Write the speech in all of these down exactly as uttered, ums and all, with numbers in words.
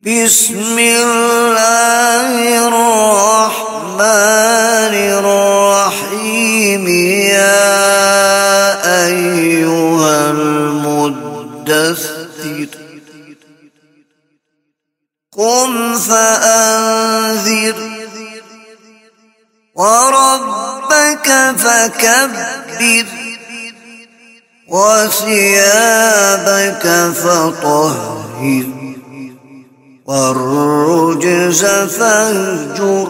بسم الله الرحمن الرحيم يا أيها المدثر قم فأنذر وربك فكبر وثيابك فطهر والرجز فاهجر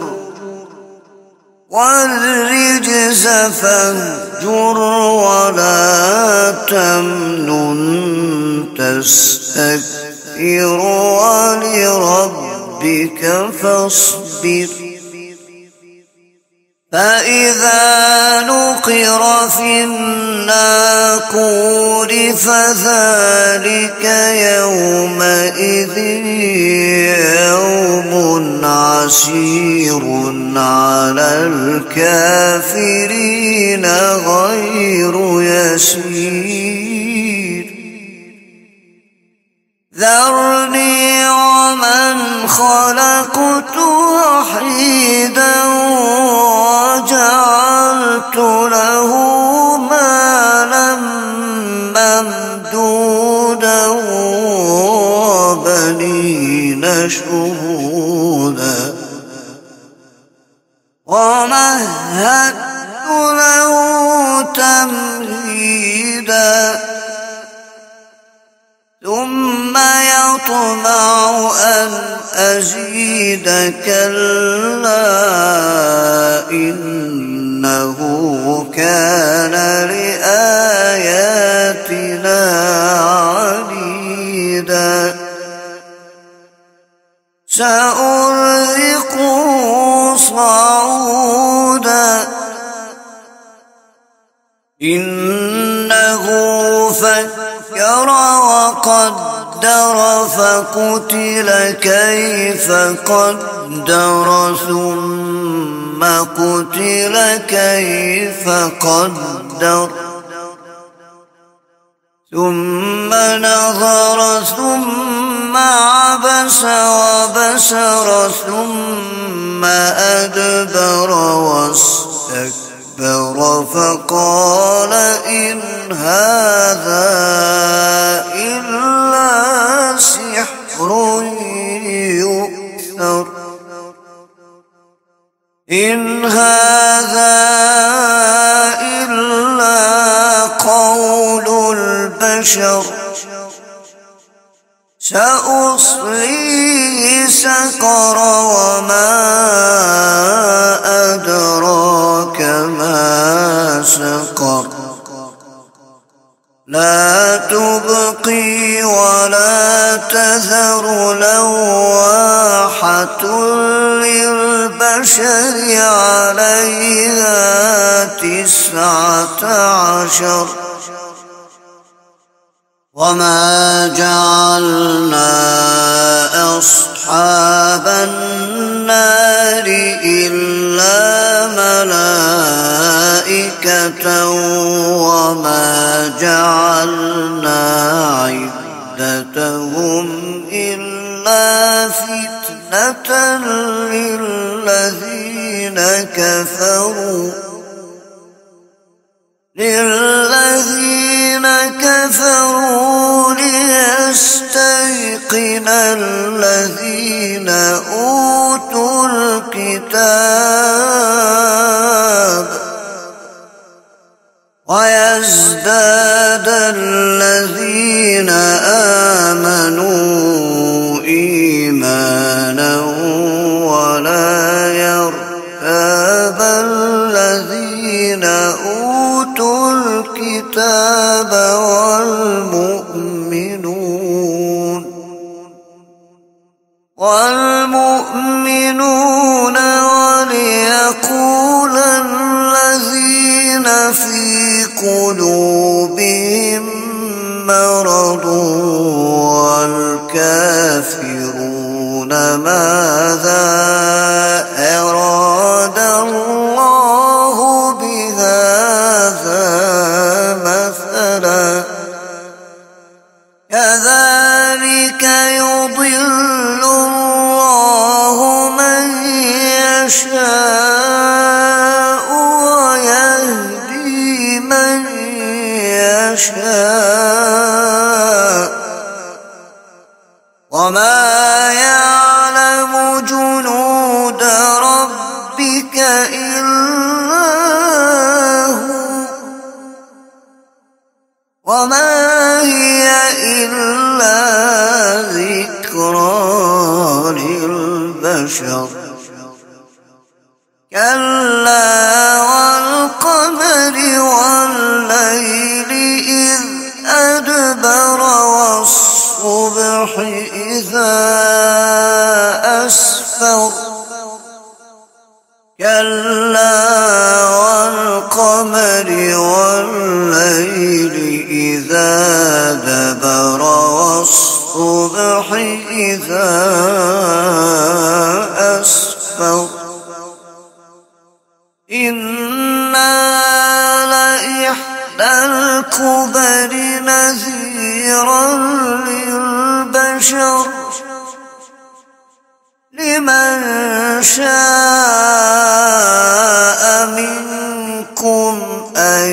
والرجز فاهجر ولا تمنن تستكثر ولربك فاصبر فإذا نقر في الناقور فذلك يومئذ يوم عسير على الكافرين غير يسير ذرني ومن خلقت وحيدا وجعلت له مالا ممدودا وبنين شهودا ومهدت له تمهيدا ثم يطمع أن أزيد كلا إنه كان لآياتنا عنيدا سأرهقه صعودا إنه فكر وقدر فقتل كيف قدر ثم قتل كيف قدر ثم نظر ثم عبس وبسر ثم أدبر واستكبر فقال إن هذا إلا سحر يؤثر إن هذا إلا قول البشر سأصليه سقر وما أدراك ما سقر لا تبقي ولا تذر لواحة للبشر عليها تسعة عشر وما جعلنا أصحاب النار إلا ملائكة وما جعلنا عدتهم إلا فتنة للذين كفروا للذين كفروا ليستيقن الذين أوتوا الكتاب ويزداد الذين آمنوا إيمانا ولا يرتاب الذين أوتوا الكتاب والمؤمنون والمؤمنون وليقول الذين في قلوبهم مرض والكافرون ماذا أراد الله بهذا مثلا كذلك يضل وما يعلم جنود ربك إلا هو وما هي إلا ذكرى للبشر كلا والقمر والليل إذ أدبر والصبح إذا أسفر كلا والقمر والليل إذا دبر والصبح إذا أسفر إنا لإحدى الكبر نذيرا للبشر لمن شاء منكم أن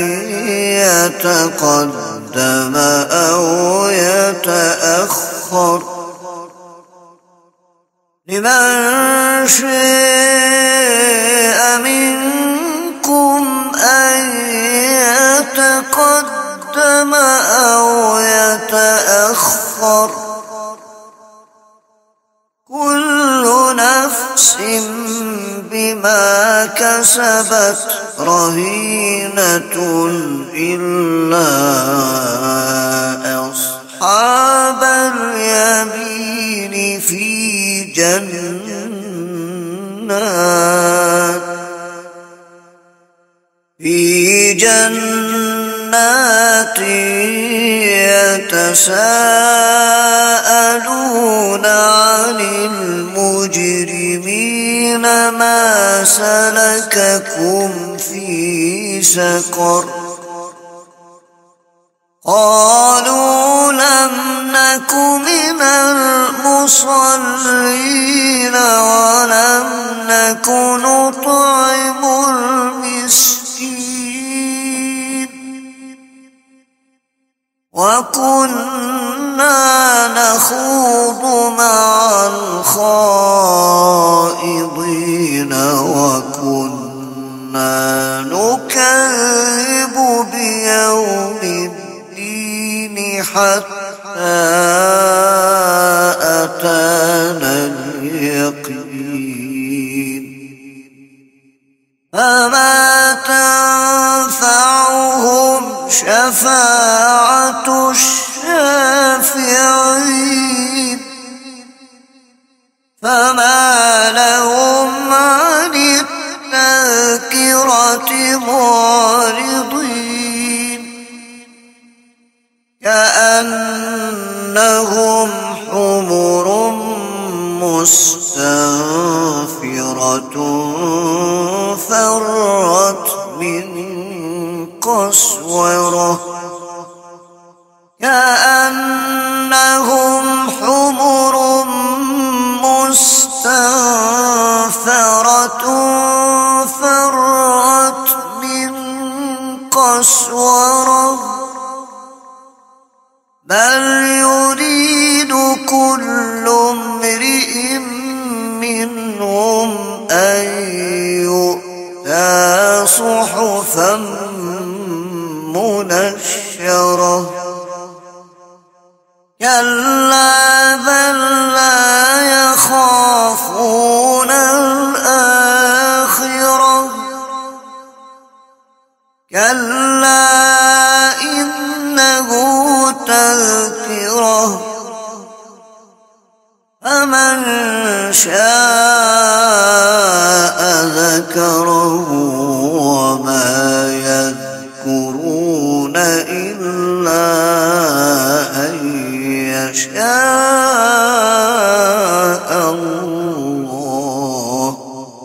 يتقدم أو يتأخر لمن شاء منكم أن يتقدم أو يتأخر كل نفس بما كسبت رهينة إلا أصحاب اليمين في جنات في جنات يتساءلون عن المجرمين ما سلككم في سقر قالوا لم نك من المصلين ولم نك نطعم المسكين وكنا نخوض مع الخائضين وكنا نكذب بيوم الدين حتى أتانا اليقين فما تنفعهم شفاعة الشافعين فما لهم عن التذكرة معرضين كأنهم حمر مستنفرة فرت من قسورة كأنهم حمر مستنفرة فرت من قسورة بل يريد كل امرئ منهم أن يؤتى صحفا منشرة كلا بل لا يخافون الآخرة كلا إنه تذكرة فمن شاء ذكره وما يذكرون إلا أن يشاء الله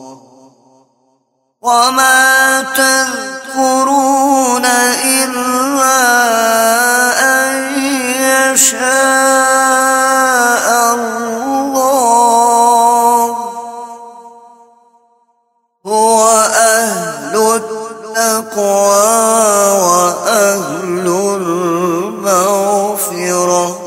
وما تذكرون إلا أن يشاء الله هو أهل التقوى وأهل المغفرة